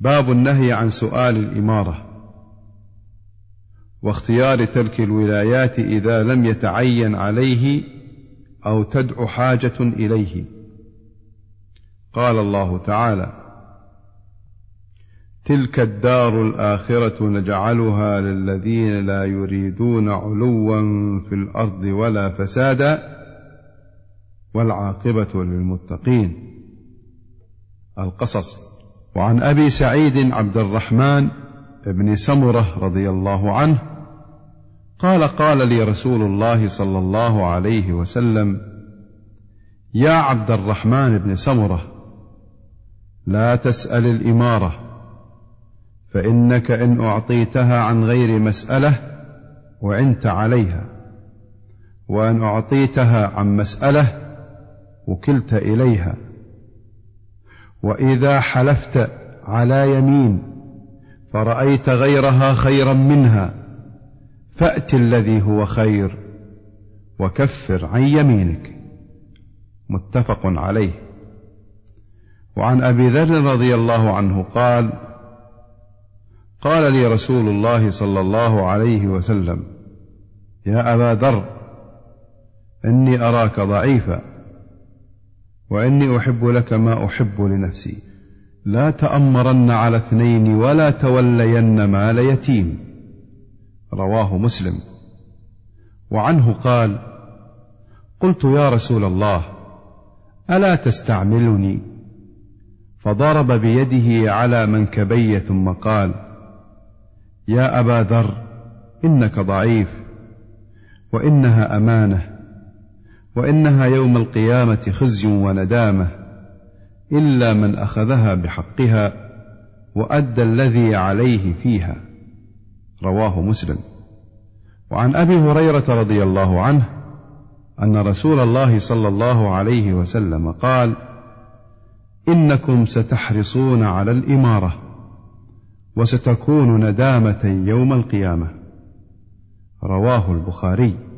باب النهي عن سؤال الإمارة واختيار ترك الولايات إذا لم يتعين عليه أو تدع حاجة إليه. قال الله تعالى: تلك الدار الآخرة نجعلها للذين لا يريدون علوا في الأرض ولا فسادا والعاقبة للمتقين. القصص. وعن أبي سعيد عبد الرحمن بن سمرة رضي الله عنه قال: قال لي رسول الله صلى الله عليه وسلم: يا عبد الرحمن بن سمرة، لا تسأل الإمارة، فإنك إن أعطيتها عن غير مسألة وعنت عليها، وإن أعطيتها عن مسألة وكلت إليها، وإذا حلفت على يمين فرأيت غيرها خيرا منها فأت الذي هو خير وكفر عن يمينك. متفق عليه. وعن أبي ذر رضي الله عنه قال: قال لي رسول الله صلى الله عليه وسلم: يا أبا ذر، إني أراك ضعيفا، وإني أحب لك ما أحب لنفسي، لا تأمرن على اثنين ولا تولين مال يتيم. رواه مسلم. وعنه قال: قلت يا رسول الله، ألا تستعملني؟ فضرب بيده على منكبي ثم قال: يا أبا ذر، إنك ضعيف، وإنها أمانة، وإنها يوم القيامة خزي وندامة، إلا من أخذها بحقها وأدى الذي عليه فيها. رواه مسلم. وعن أبي هريرة رضي الله عنه أن رسول الله صلى الله عليه وسلم قال: إنكم ستحرصون على الإمارة وستكون ندامة يوم القيامة. رواه البخاري.